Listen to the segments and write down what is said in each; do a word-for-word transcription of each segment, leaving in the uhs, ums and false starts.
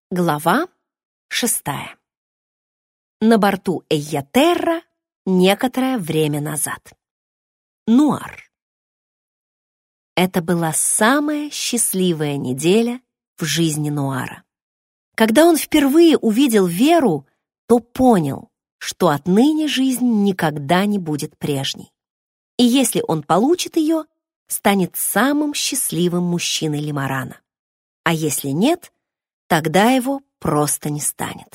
Глава шестая. На борту Эйятерра некоторое время назад. Нуар. Это была самая счастливая неделя в жизни Нуара. Когда он впервые увидел Веру, то понял, что отныне жизнь никогда не будет прежней. И если он получит ее, станет самым счастливым мужчиной Лимарана. А если нет, тогда его просто не станет.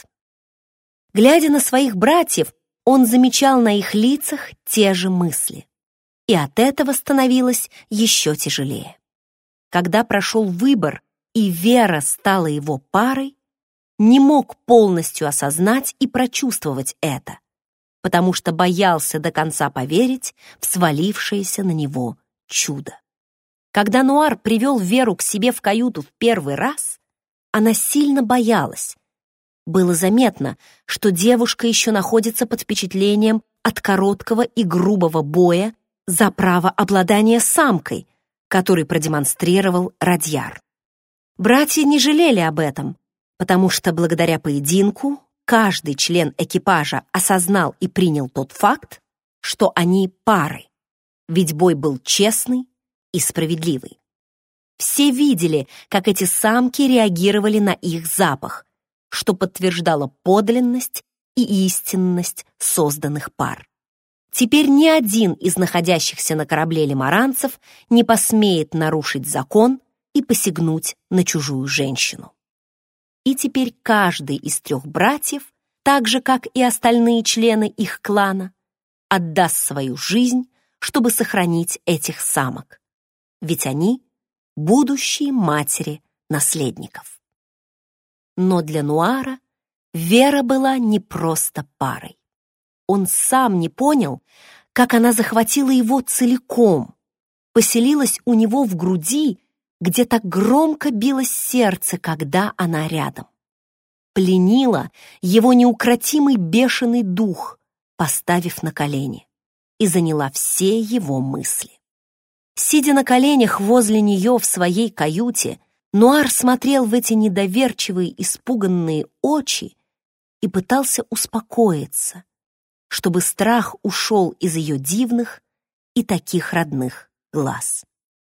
Глядя на своих братьев, он замечал на их лицах те же мысли. И от этого становилось еще тяжелее. Когда прошел выбор, и Вера стала его парой, не мог полностью осознать и прочувствовать это, потому что боялся до конца поверить в свалившееся на него чудо. Когда Нуар привел Веру к себе в каюту в первый раз, она сильно боялась. Было заметно, что девушка еще находится под впечатлением от короткого и грубого боя за право обладания самкой, который продемонстрировал Радьяр. Братья не жалели об этом, потому что благодаря поединку каждый член экипажа осознал и принял тот факт, что они пары, ведь бой был честный и справедливый. Все видели, как эти самки реагировали на их запах, что подтверждало подлинность и истинность созданных пар. Теперь ни один из находящихся на корабле лимаранцев не посмеет нарушить закон и посягнуть на чужую женщину. И теперь каждый из трех братьев, так же, как и остальные члены их клана, отдаст свою жизнь, чтобы сохранить этих самок. Ведь они — будущие матери наследников. Но для Нуара Вера была не просто парой. Он сам не понял, как она захватила его целиком, поселилась у него в груди, где так громко билось сердце, когда она рядом. Пленила его неукротимый бешеный дух, поставив на колени, и заняла все его мысли. Сидя на коленях возле нее в своей каюте, Нуар смотрел в эти недоверчивые, испуганные очи и пытался успокоиться, чтобы страх ушел из ее дивных и таких родных глаз.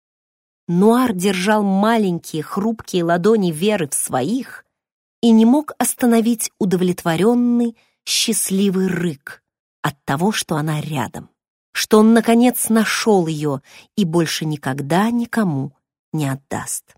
Нуар держал маленькие хрупкие ладони Веры в своих и не мог остановить удовлетворенный, счастливый рык от того, что она рядом, что он, наконец, нашел ее и больше никогда никому не отдаст.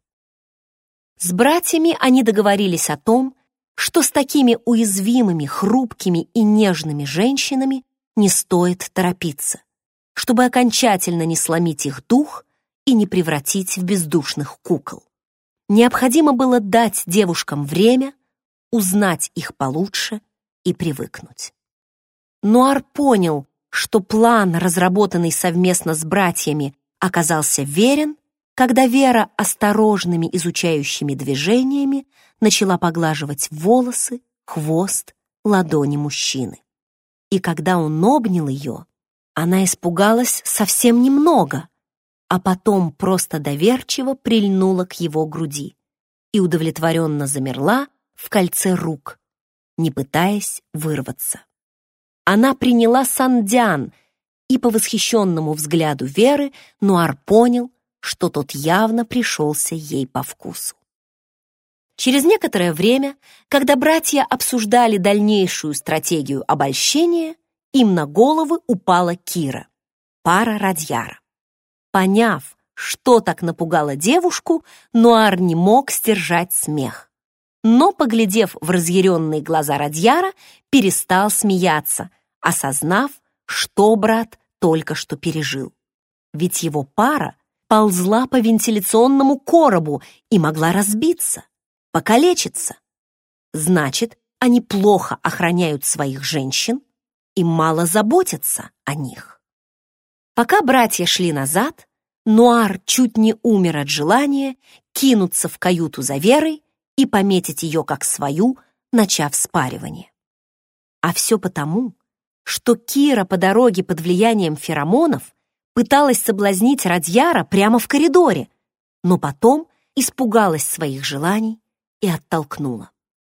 С братьями они договорились о том, что с такими уязвимыми, хрупкими и нежными женщинами не стоит торопиться, чтобы окончательно не сломить их дух и не превратить в бездушных кукол. Необходимо было дать девушкам время, узнать их получше и привыкнуть. Нуар понял, что план, разработанный совместно с братьями, оказался верен, когда Вера осторожными изучающими движениями начала поглаживать волосы, хвост, ладони мужчины. И когда он обнял ее, она испугалась совсем немного, а потом просто доверчиво прильнула к его груди и удовлетворенно замерла в кольце рук, не пытаясь вырваться. Она приняла сандян, и по восхищенному взгляду Веры Нуар понял, что тот явно пришелся ей по вкусу. Через некоторое время, когда братья обсуждали дальнейшую стратегию обольщения, им на головы упала Кира, пара Радьяра. Поняв, что так напугало девушку, Нуар не мог сдержать смех. Но, поглядев в разъяренные глаза Радьяра, перестал смеяться, осознав, что брат только что пережил. Ведь его пара ползла по вентиляционному коробу и могла разбиться, покалечиться. Значит, они плохо охраняют своих женщин и мало заботятся о них. Пока братья шли назад, Нуар чуть не умер от желания кинуться в каюту за Верой и пометить ее как свою, начав спаривание. А все потому, что Кира по дороге под влиянием феромонов пыталась соблазнить Радьяра прямо в коридоре, но потом испугалась своих желаний и оттолкнула.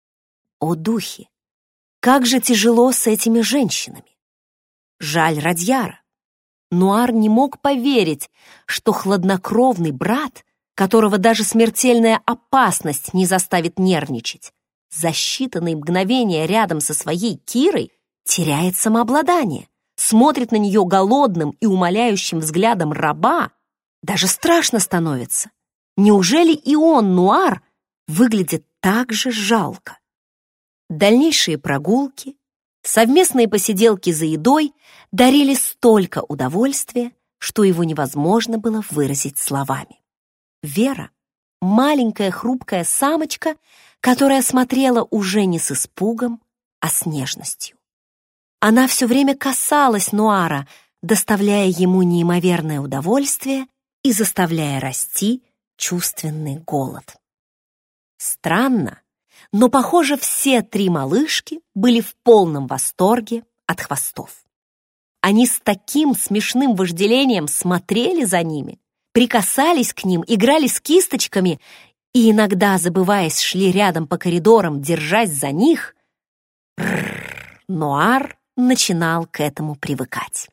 О, духи! Как же тяжело с этими женщинами! Жаль Радьяра. Нуар не мог поверить, что хладнокровный брат, которого даже смертельная опасность не заставит нервничать, за считанные мгновения рядом со своей Кирой теряет самообладание, смотрит на нее голодным и умоляющим взглядом раба. Даже страшно становится. Неужели и он, Нуар, выглядит так же жалко? Дальнейшие прогулки, совместные посиделки за едой дарили столько удовольствия, что его невозможно было выразить словами. Вера, маленькая хрупкая самочка, которая смотрела уже не с испугом, а с нежностью. Она все время касалась Нуара, доставляя ему неимоверное удовольствие и заставляя расти чувственный голод. Странно, но, похоже, все три малышки были в полном восторге от хвостов. Они с таким смешным вожделением смотрели за ними, прикасались к ним, играли с кисточками и иногда, забываясь, шли рядом по коридорам, держась за них. Нуар начинал к этому привыкать.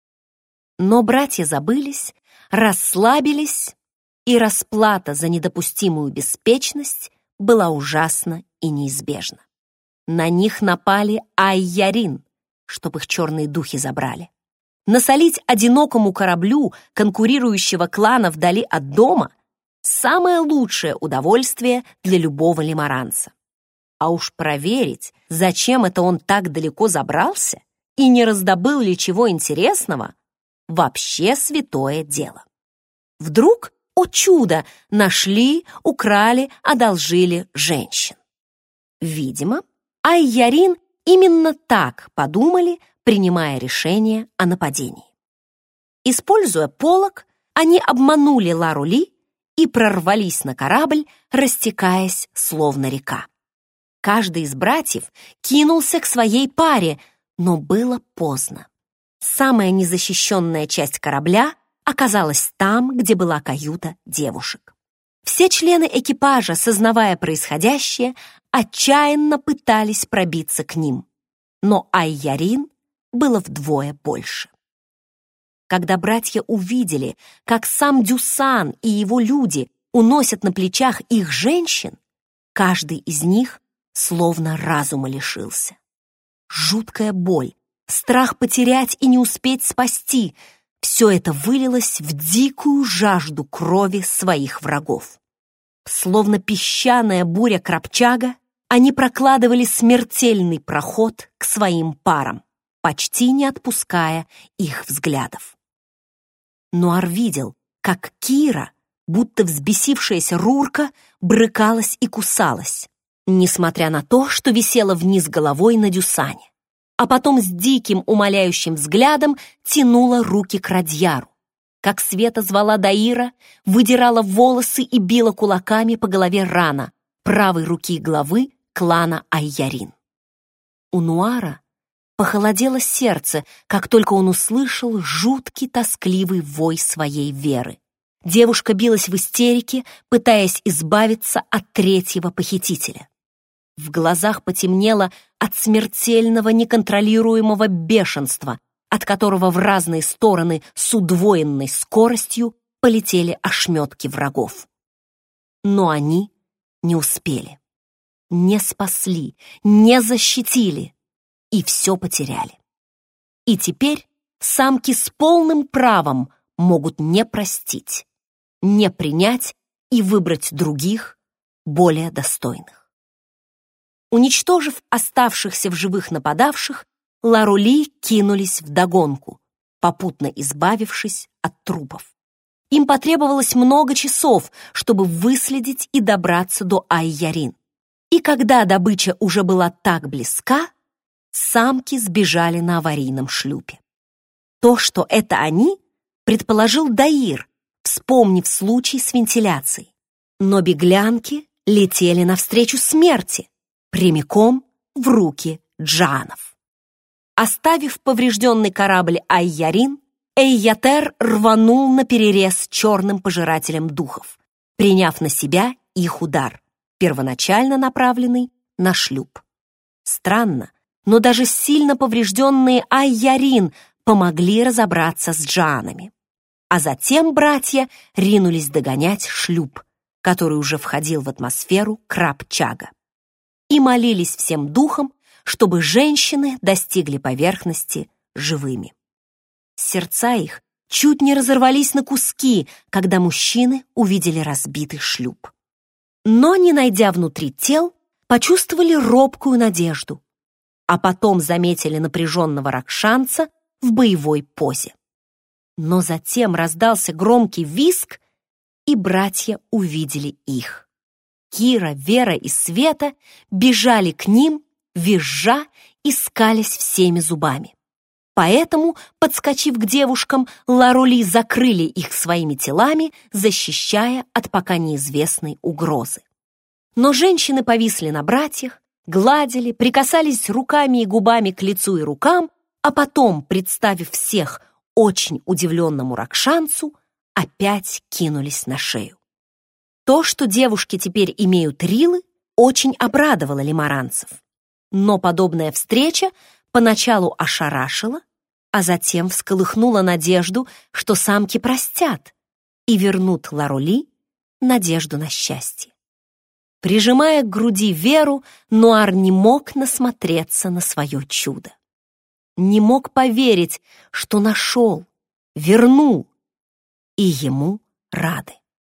Но братья забылись, расслабились, и расплата за недопустимую беспечность была ужасна и неизбежна. На них напали Ай-Ярин, чтоб их черные духи забрали. Насолить одинокому кораблю конкурирующего клана вдали от дома — самое лучшее удовольствие для любого лимаранца. А уж проверить, зачем это он так далеко забрался и не раздобыл ли чего интересного, вообще святое дело. Вдруг, о чудо, нашли, украли, одолжили женщин. Видимо, Ай-Ярин именно так подумали, принимая решение о нападении. Используя полог, они обманули Лару-Ли и прорвались на корабль, растекаясь, словно река. Каждый из братьев кинулся к своей паре, но было поздно. Самая незащищенная часть корабля оказалась там, где была каюта девушек. Все члены экипажа, сознавая происходящее, отчаянно пытались пробиться к ним, но Ай-Ярин было вдвое больше. Когда братья увидели, как сам Дюсан и его люди уносят на плечах их женщин, каждый из них словно разума лишился. Жуткая боль, страх потерять и не успеть спасти — все это вылилось в дикую жажду крови своих врагов. Словно песчаная буря-крапчага, они прокладывали смертельный проход к своим парам, почти не отпуская их взглядов. Нуар видел, как Кира, будто взбесившаяся Рурка, брыкалась и кусалась, несмотря на то, что висела вниз головой на Дюсане, а потом с диким умоляющим взглядом тянула руки к Радьяру, как Света звала Даира, выдирала волосы и била кулаками по голове Рана, правой руки главы клана Ай-Ярин. У Нуара похолодело сердце, как только он услышал жуткий тоскливый вой своей Веры. Девушка билась в истерике, пытаясь избавиться от третьего похитителя. В глазах потемнело от смертельного неконтролируемого бешенства, от которого в разные стороны с удвоенной скоростью полетели ошметки врагов. Но они не успели, не спасли, не защитили и все потеряли. И теперь самки с полным правом могут не простить, не принять и выбрать других, более достойных. Уничтожив оставшихся в живых нападавших, Лару-Ли кинулись вдогонку, попутно избавившись от трупов. Им потребовалось много часов, чтобы выследить и добраться до Ай-Ярин. И когда добыча уже была так близка, самки сбежали на аварийном шлюпе. То, что это они, предположил Даир, вспомнив случай с вентиляцией. Но беглянки летели навстречу смерти, прямиком в руки джанов. Оставив поврежденный корабль Ай-Ярин, Эйятер рванул наперерез черным пожирателем духов, приняв на себя их удар, первоначально направленный на шлюп. Странно, но даже сильно поврежденные Ай-Ярин помогли разобраться с джаанами. А затем братья ринулись догонять шлюп, который уже входил в атмосферу Краб-Чага, и молились всем духом, чтобы женщины достигли поверхности живыми. Сердца их чуть не разорвались на куски, когда мужчины увидели разбитый шлюп. Но, не найдя внутри тел, почувствовали робкую надежду, а потом заметили напряженного ракшанца в боевой позе. Но затем раздался громкий визг, и братья увидели их. Кира, Вера и Света бежали к ним, визжа и скалясь всеми зубами. Поэтому, подскочив к девушкам, Ларули закрыли их своими телами, защищая от пока неизвестной угрозы. Но женщины повисли на братьях, гладили, прикасались руками и губами к лицу и рукам, а потом, представив всех очень удивленному ракшанцу, опять кинулись на шею. То, что девушки теперь имеют рилы, очень обрадовало лимаранцев. Но подобная встреча поначалу ошарашила, а затем всколыхнула надежду, что самки простят и вернут Ларули надежду на счастье. Прижимая к груди Веру, Нуар не мог насмотреться на свое чудо. Не мог поверить, что нашел, вернул, и ему рады.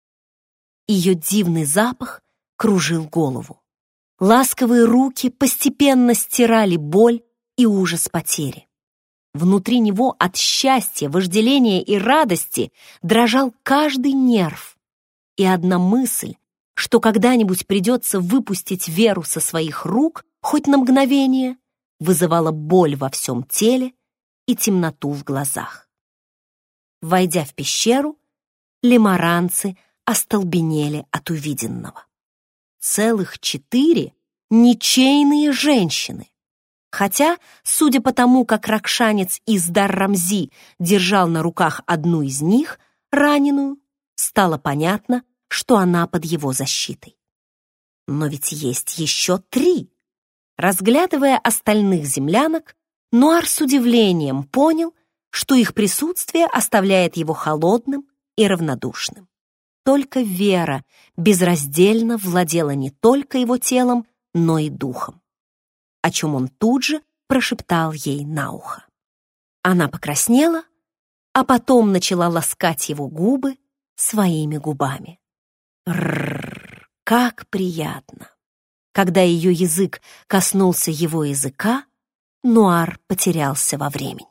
Ее дивный запах кружил голову. Ласковые руки постепенно стирали боль и ужас потери. Внутри него от счастья, вожделения и радости дрожал каждый нерв. И одна мысль, что когда-нибудь придется выпустить Веру со своих рук хоть на мгновение, вызывала боль во всем теле и темноту в глазах. Войдя в пещеру, лимаранцы остолбенели от увиденного. Целых четыре ничейные женщины. Хотя, судя по тому, как ракшанец из Дар-Рамзи держал на руках одну из них, раненую, стало понятно, что она под его защитой. Но ведь есть еще три. Разглядывая остальных землянок, Нуар с удивлением понял, что их присутствие оставляет его холодным и равнодушным. Только Вера безраздельно владела не только его телом, но и духом, о чем он тут же прошептал ей на ухо. Она покраснела, а потом начала ласкать его губы своими губами. Рррр, как приятно! Когда ее язык коснулся его языка, Нуар потерялся во времени.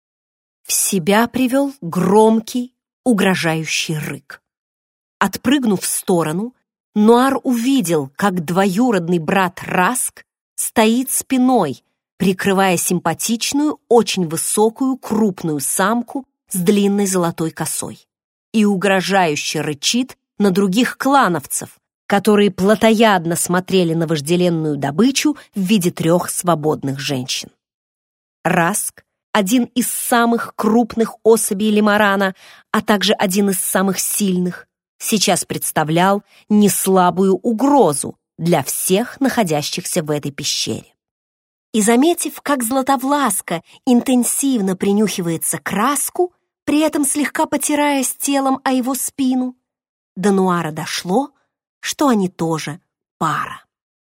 В себя привел громкий, угрожающий рык. Отпрыгнув в сторону, Нуар увидел, как двоюродный брат Раск стоит спиной, прикрывая симпатичную, очень высокую, крупную самку с длинной золотой косой, и угрожающе рычит на других клановцев, которые плотоядно смотрели на вожделенную добычу в виде трех свободных женщин. Раск, один из самых крупных особей лимарана, а также один из самых сильных, сейчас представлял неслабую угрозу для всех находящихся в этой пещере. И заметив, как Златовласка интенсивно принюхивается к Раску, при этом слегка потираясь телом о его спину, до Нуара дошло, что они тоже пара.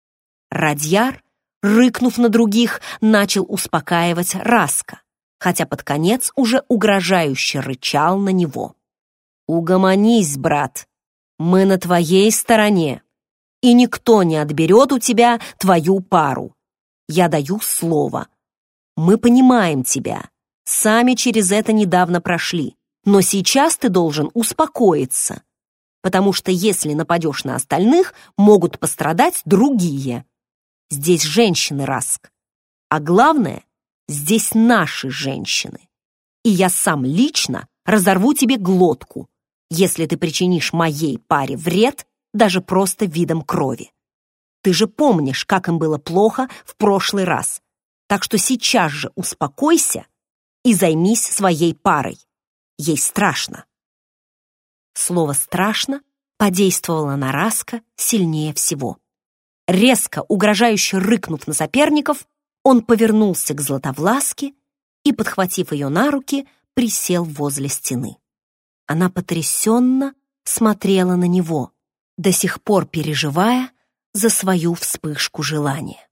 Радьяр, рыкнув на других, начал успокаивать Раска, хотя под конец уже угрожающе рычал на него. «Угомонись, брат, мы на твоей стороне, и никто не отберет у тебя твою пару. Я даю слово. Мы понимаем тебя, сами через это недавно прошли, но сейчас ты должен успокоиться, потому что если нападешь на остальных, могут пострадать другие. Здесь женщины, Раск, а главное, здесь наши женщины, и я сам лично разорву тебе глотку, если ты причинишь моей паре вред даже просто видом крови. Ты же помнишь, как им было плохо в прошлый раз, так что сейчас же успокойся и займись своей парой. Ей страшно». Слово «страшно» подействовало на Раска сильнее всего. Резко, угрожающе рыкнув на соперников, он повернулся к Златовласке и, подхватив ее на руки, присел возле стены. Она потрясенно смотрела на него, до сих пор переживая за свою вспышку желания.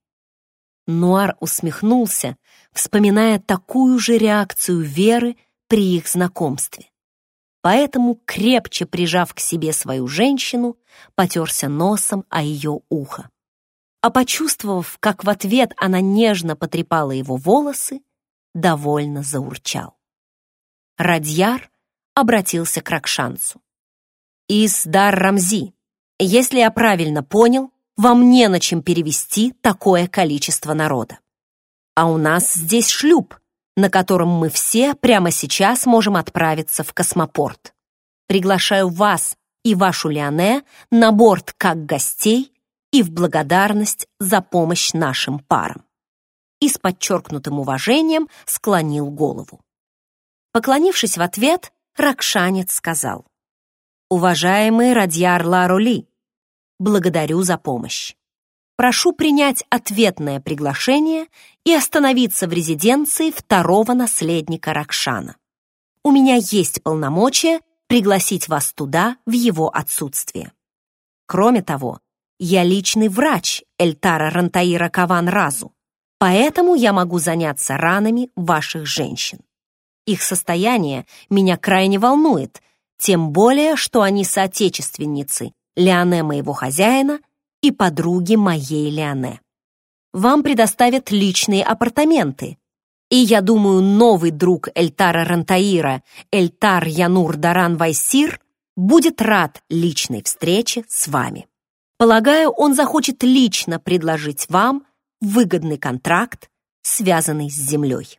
Нуар усмехнулся, вспоминая такую же реакцию Веры при их знакомстве. Поэтому, крепче прижав к себе свою женщину, потерся носом о ее ухо. А почувствовав, как в ответ она нежно потрепала его волосы, довольно заурчал. Радьяр обратился к Ракшансу. «Издар Рамзи, если я правильно понял, вам не на чем перевести такое количество народа. А у нас здесь шлюп, на котором мы все прямо сейчас можем отправиться в космопорт. Приглашаю вас и вашу Леоне на борт как гостей и в благодарность за помощь нашим парам». И с подчеркнутым уважением склонил голову. Поклонившись в ответ, ракшанец сказал: «Уважаемый Радьяр Лароли, благодарю за помощь. Прошу принять ответное приглашение и остановиться в резиденции второго наследника Ракшана. У меня есть полномочия пригласить вас туда в его отсутствие. Кроме того, я личный врач Эльтара Рантаира Каван-Разу, поэтому я могу заняться ранами ваших женщин. Их состояние меня крайне волнует, тем более, что они соотечественницы Леоне моего хозяина и подруги моей Леоне. Вам предоставят личные апартаменты, и, я думаю, новый друг Эльтара Рантаира, Эльтар Янур Даран Вайсир, будет рад личной встрече с вами. Полагаю, он захочет лично предложить вам выгодный контракт, связанный с землей».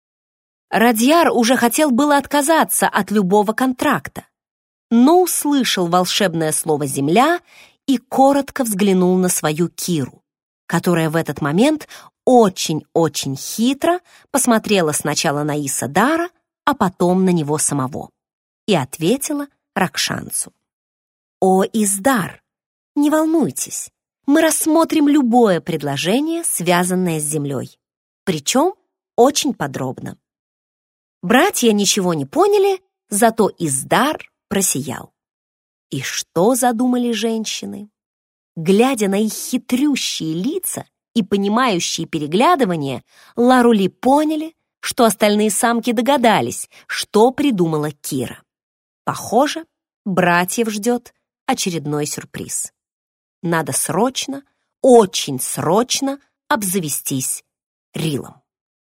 Радьяр уже хотел было отказаться от любого контракта, но услышал волшебное слово «земля» и коротко взглянул на свою Киру, которая в этот момент очень-очень хитро посмотрела сначала на Исадара, а потом на него самого, и ответила Ракшансу: «О, Издар, не волнуйтесь, мы рассмотрим любое предложение, связанное с землей, причем очень подробно». Братья ничего не поняли, зато Издар просиял. И что задумали женщины? Глядя на их хитрющие лица и понимающие переглядывания, Ларули поняли, что остальные самки догадались, что придумала Кира. Похоже, братьев ждет очередной сюрприз. Надо срочно, очень срочно обзавестись Рилом.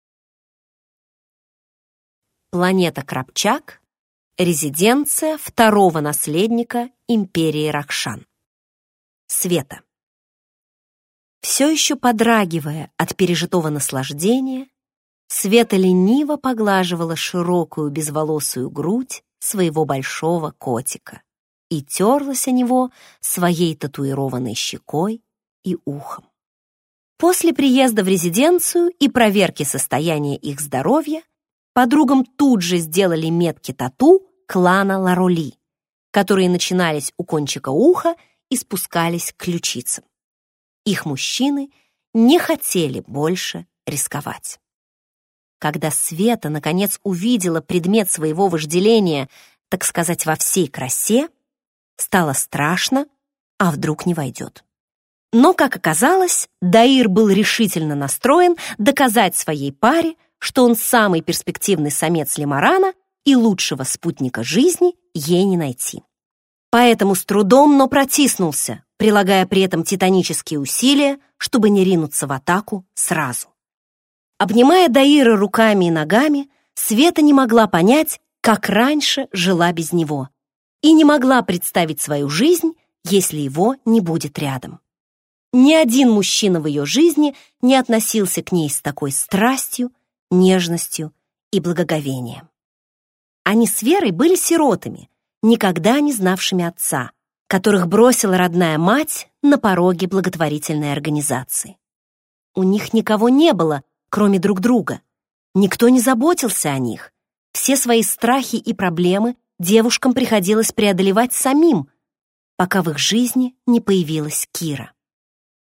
Планета Крапчак, резиденция второго наследника империи Ракшан. Света. Все еще подрагивая от пережитого наслаждения, Света лениво поглаживала широкую безволосую грудь своего большого котика и терлась о него своей татуированной щекой и ухом. После приезда в резиденцию и проверки состояния их здоровья подругам тут же сделали метки тату клана Лароли, которые начинались у кончика уха и спускались к ключицам. Их мужчины не хотели больше рисковать. Когда Света наконец увидела предмет своего вожделения, так сказать, во всей красе, стало страшно, а вдруг не войдет. Но, как оказалось, Даир был решительно настроен доказать своей паре, что он самый перспективный самец лимарана и лучшего спутника жизни ей не найти. Поэтому с трудом, но протиснулся, прилагая при этом титанические усилия, чтобы не ринуться в атаку сразу. Обнимая Даира руками и ногами, Света не могла понять, как раньше жила без него, и не могла представить свою жизнь, если его не будет рядом. Ни один мужчина в ее жизни не относился к ней с такой страстью, нежностью и благоговением. Они с Верой были сиротами, никогда не знавшими отца, которых бросила родная мать на пороге благотворительной организации. У них никого не было, кроме друг друга. Никто не заботился о них. Все свои страхи и проблемы девушкам приходилось преодолевать самим, пока в их жизни не появилась Кира.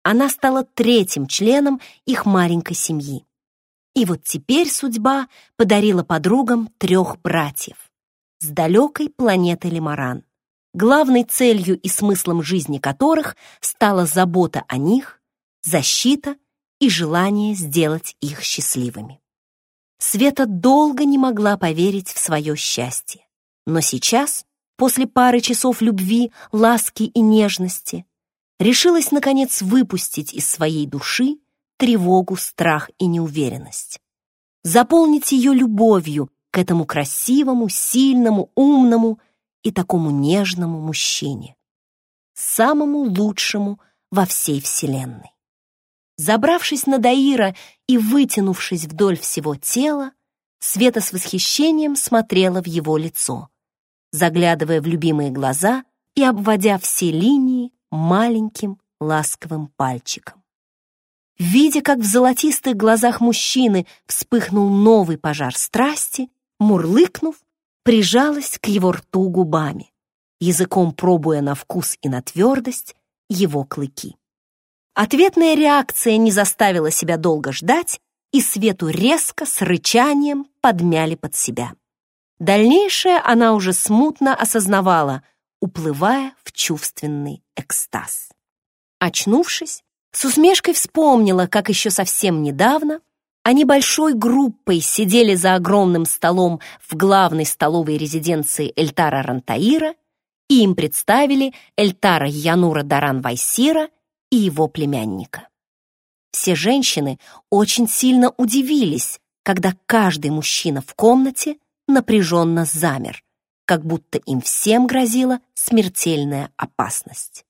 Она стала третьим членом их маленькой семьи. И вот теперь судьба подарила подругам трех братьев с далекой планеты Лимаран, главной целью и смыслом жизни которых стала забота о них, защита и желание сделать их счастливыми. Света долго не могла поверить в свое счастье, но сейчас, после пары часов любви, ласки и нежности, решилась, наконец, выпустить из своей души тревогу, страх и неуверенность, заполнить ее любовью к этому красивому, сильному, умному и такому нежному мужчине, самому лучшему во всей вселенной. Забравшись на Даира и вытянувшись вдоль всего тела, Света с восхищением смотрела в его лицо, заглядывая в любимые глаза и обводя все линии маленьким ласковым пальчиком. Видя, как в золотистых глазах мужчины вспыхнул новый пожар страсти, мурлыкнув, прижалась к его рту губами, языком пробуя на вкус и на твердость его клыки. Ответная реакция не заставила себя долго ждать, и Свету резко, с рычанием подмяли под себя. Дальнейшее она уже смутно осознавала, уплывая в чувственный экстаз. Очнувшись, с усмешкой вспомнила, как еще совсем недавно они большой группой сидели за огромным столом в главной столовой резиденции Эльтара Рантаира, и им представили Эльтара Янура Даран Вайсира и его племянника. Все женщины очень сильно удивились, когда каждый мужчина в комнате напряженно замер, как будто им всем грозила смертельная опасность.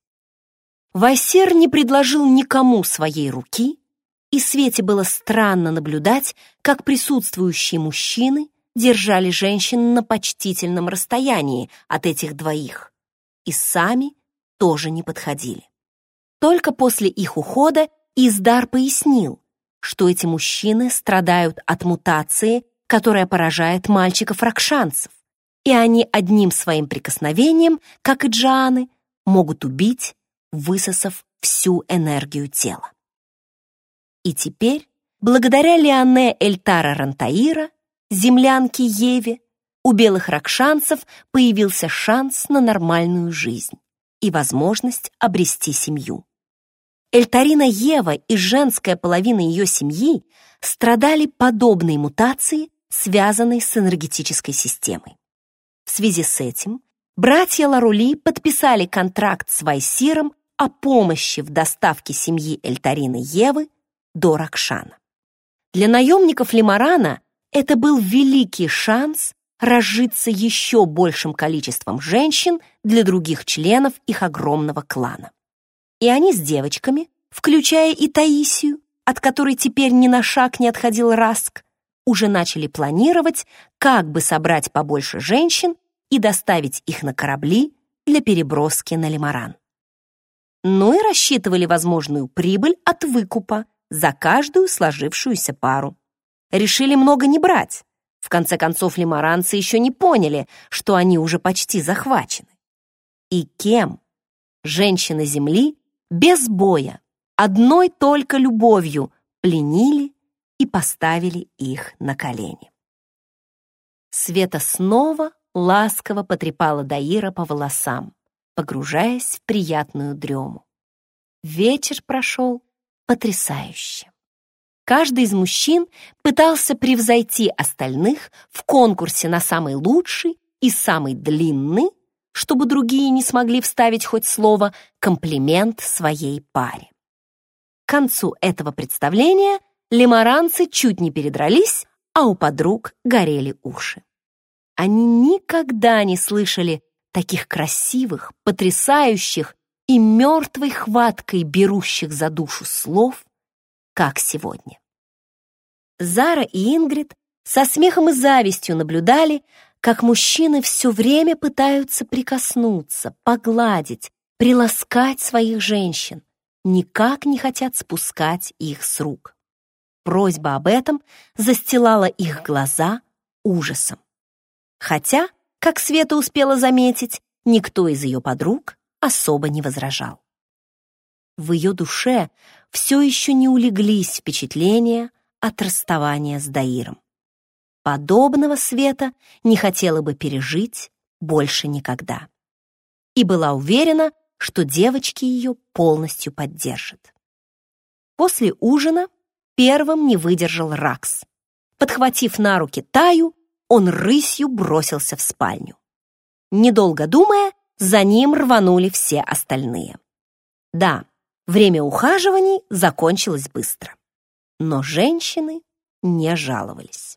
Вайсир не предложил никому своей руки, и Свете было странно наблюдать, как присутствующие мужчины держали женщин на почтительном расстоянии от этих двоих и сами тоже не подходили. Только после их ухода Издар пояснил, что эти мужчины страдают от мутации, которая поражает мальчиков-ракшанцев, и они одним своим прикосновением, как и джааны, могут убить, высосав всю энергию тела. И теперь, благодаря Лиане Эльтара Рантаира, землянке Еве, у белых ракшанцев появился шанс на нормальную жизнь и возможность обрести семью. Эльтарина Ева и женская половина ее семьи страдали подобной мутацией, связанной с энергетической системой. В связи с этим братья Ларули подписали контракт с Вайсиром о помощи в доставке семьи Эльтарины Евы до Ракшана. Для наемников Лимарана это был великий шанс разжиться еще большим количеством женщин для других членов их огромного клана. И они с девочками, включая и Таисию, от которой теперь ни на шаг не отходил Раск, уже начали планировать, как бы собрать побольше женщин и доставить их на корабли для переброски на Лимаран. Ну и рассчитывали возможную прибыль от выкупа за каждую сложившуюся пару. Решили много не брать. В конце концов, лимаранцы еще не поняли, что они уже почти захвачены. И кем? Женщины Земли без боя, одной только любовью пленили и поставили их на колени. Света снова ласково потрепала Даира по волосам, погружаясь в приятную дрему. Вечер прошел потрясающе. Каждый из мужчин пытался превзойти остальных в конкурсе на самый лучший и самый длинный, чтобы другие не смогли вставить хоть слово комплимент своей паре. К концу этого представления лимаранцы чуть не передрались, а у подруг горели уши. Они никогда не слышали таких красивых, потрясающих и мертвой хваткой берущих за душу слов, как сегодня. Зара и Ингрид со смехом и завистью наблюдали, как мужчины все время пытаются прикоснуться, погладить, приласкать своих женщин, никак не хотят спускать их с рук. Просьба об этом застилала их глаза ужасом. Хотя, как Света успела заметить, никто из ее подруг особо не возражал. В ее душе все еще не улеглись впечатления от расставания с Даиром. Подобного Света не хотела бы пережить больше никогда. И была уверена, что девочки ее полностью поддержат. После ужина первым не выдержал Ракс. Подхватив на руки Таю, он рысью бросился в спальню. Недолго думая, за ним рванули все остальные. Да, время ухаживаний закончилось быстро. Но женщины не жаловались.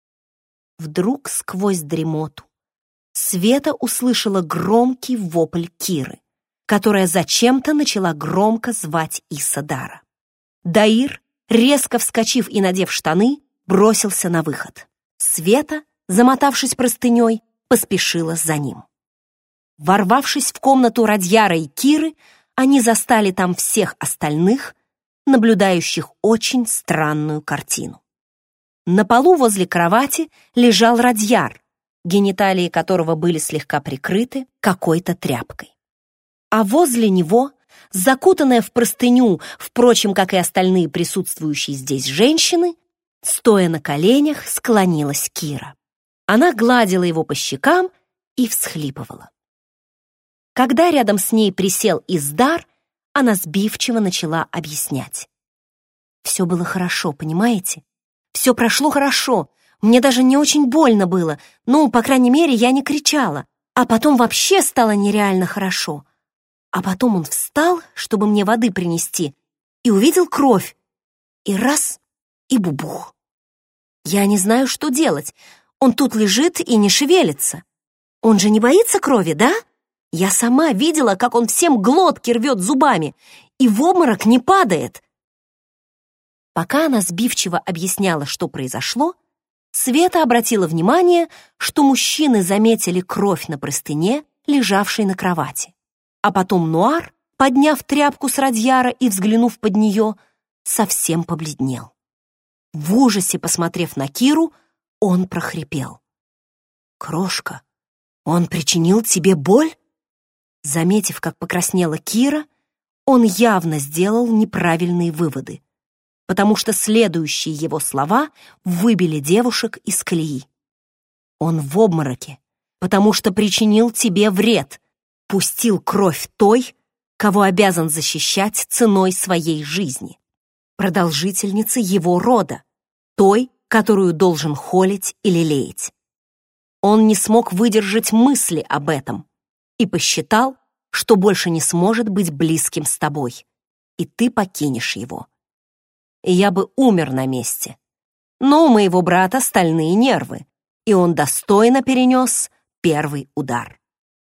Вдруг сквозь дремоту Света услышала громкий вопль Киры, которая зачем-то начала громко звать Исадара. Даир, резко вскочив и надев штаны, бросился на выход. Света, замотавшись простыней, поспешила за ним. Ворвавшись в комнату Радьяра и Киры, они застали там всех остальных, наблюдающих очень странную картину. На полу возле кровати лежал Радьяр, гениталии которого были слегка прикрыты какой-то тряпкой. А возле него, закутанная в простыню, впрочем, как и остальные присутствующие здесь женщины, стоя на коленях, склонилась Кира. Она гладила его по щекам и всхлипывала. Когда рядом с ней присел Издар, она сбивчиво начала объяснять. «Все было хорошо, понимаете? Все прошло хорошо. Мне даже не очень больно было. Ну, по крайней мере, я не кричала. А потом вообще стало нереально хорошо. А потом он встал, чтобы мне воды принести, и увидел кровь. И раз, и бубух. Я не знаю, что делать. Он тут лежит и не шевелится. Он же не боится крови, да? Я сама видела, как он всем глотки рвет зубами, и в обморок не падает». Пока она сбивчиво объясняла, что произошло, Света обратила внимание, что мужчины заметили кровь на простыне, лежавшей на кровати. А потом Нуар, подняв тряпку с Радьяра и взглянув под нее, совсем побледнел. В ужасе, посмотрев на Киру, он прохрипел: «Крошка, он причинил тебе боль?» Заметив, как покраснела Кира, он явно сделал неправильные выводы, потому что следующие его слова выбили девушек из колеи. «Он в обмороке, потому что причинил тебе вред, пустил кровь той, кого обязан защищать ценой своей жизни, продолжительницы его рода, той, которую должен холить и лелеять. Он не смог выдержать мысли об этом и посчитал, что больше не сможет быть близким с тобой, и ты покинешь его. И я бы умер на месте. Но у моего брата стальные нервы, и он достойно перенес первый удар».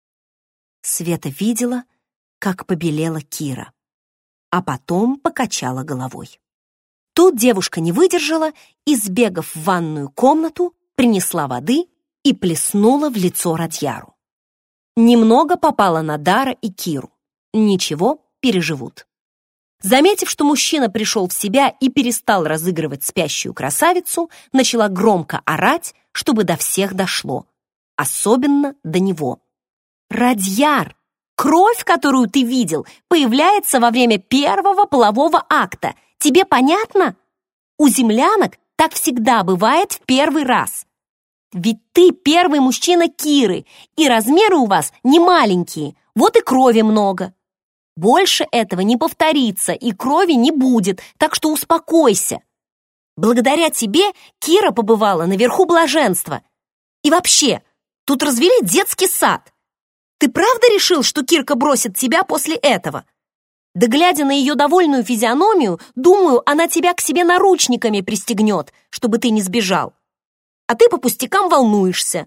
Света видела, как побелела Кира, а потом покачала головой. Тут девушка не выдержала и, сбегав в ванную комнату, принесла воды и плеснула в лицо Радьяру. Немного попала на Дара и Киру. Ничего, переживут. Заметив, что мужчина пришел в себя и перестал разыгрывать спящую красавицу, начала громко орать, чтобы до всех дошло, особенно до него. «Радьяр, кровь, которую ты видел, появляется во время первого полового акта. Тебе понятно? У землянок так всегда бывает в первый раз. Ведь ты первый мужчина Киры, и размеры у вас не маленькие, вот и крови много. Больше этого не повторится, и крови не будет, так что успокойся. Благодаря тебе Кира побывала наверху блаженства. И вообще, тут развели детский сад. Ты правда решил, что Кирка бросит тебя после этого? Да глядя на ее довольную физиономию, думаю, она тебя к себе наручниками пристегнет, чтобы ты не сбежал. А ты по пустякам волнуешься».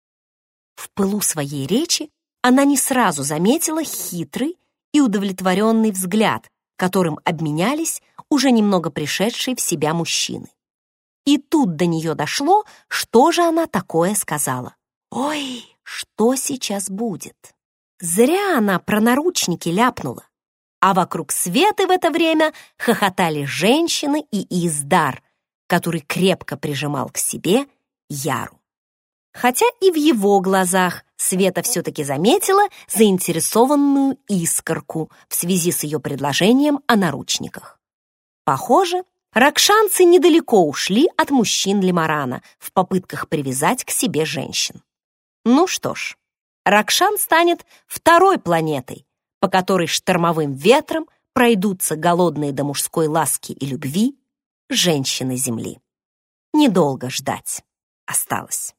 В пылу своей речи она не сразу заметила хитрый и удовлетворенный взгляд, которым обменялись уже немного пришедшие в себя мужчины. И тут до нее дошло, что же она такое сказала. Ой, что сейчас будет? Зря она про наручники ляпнула. А вокруг Светы в это время хохотали женщины и Издар, который крепко прижимал к себе Яру. Хотя и в его глазах Света все-таки заметила заинтересованную искорку в связи с ее предложением о наручниках. Похоже, ракшанцы недалеко ушли от мужчин Лимарана в попытках привязать к себе женщин. Ну что ж, Ракшан станет второй планетой, по которой штормовым ветром пройдутся голодные до мужской ласки и любви женщины Земли. Недолго ждать осталось.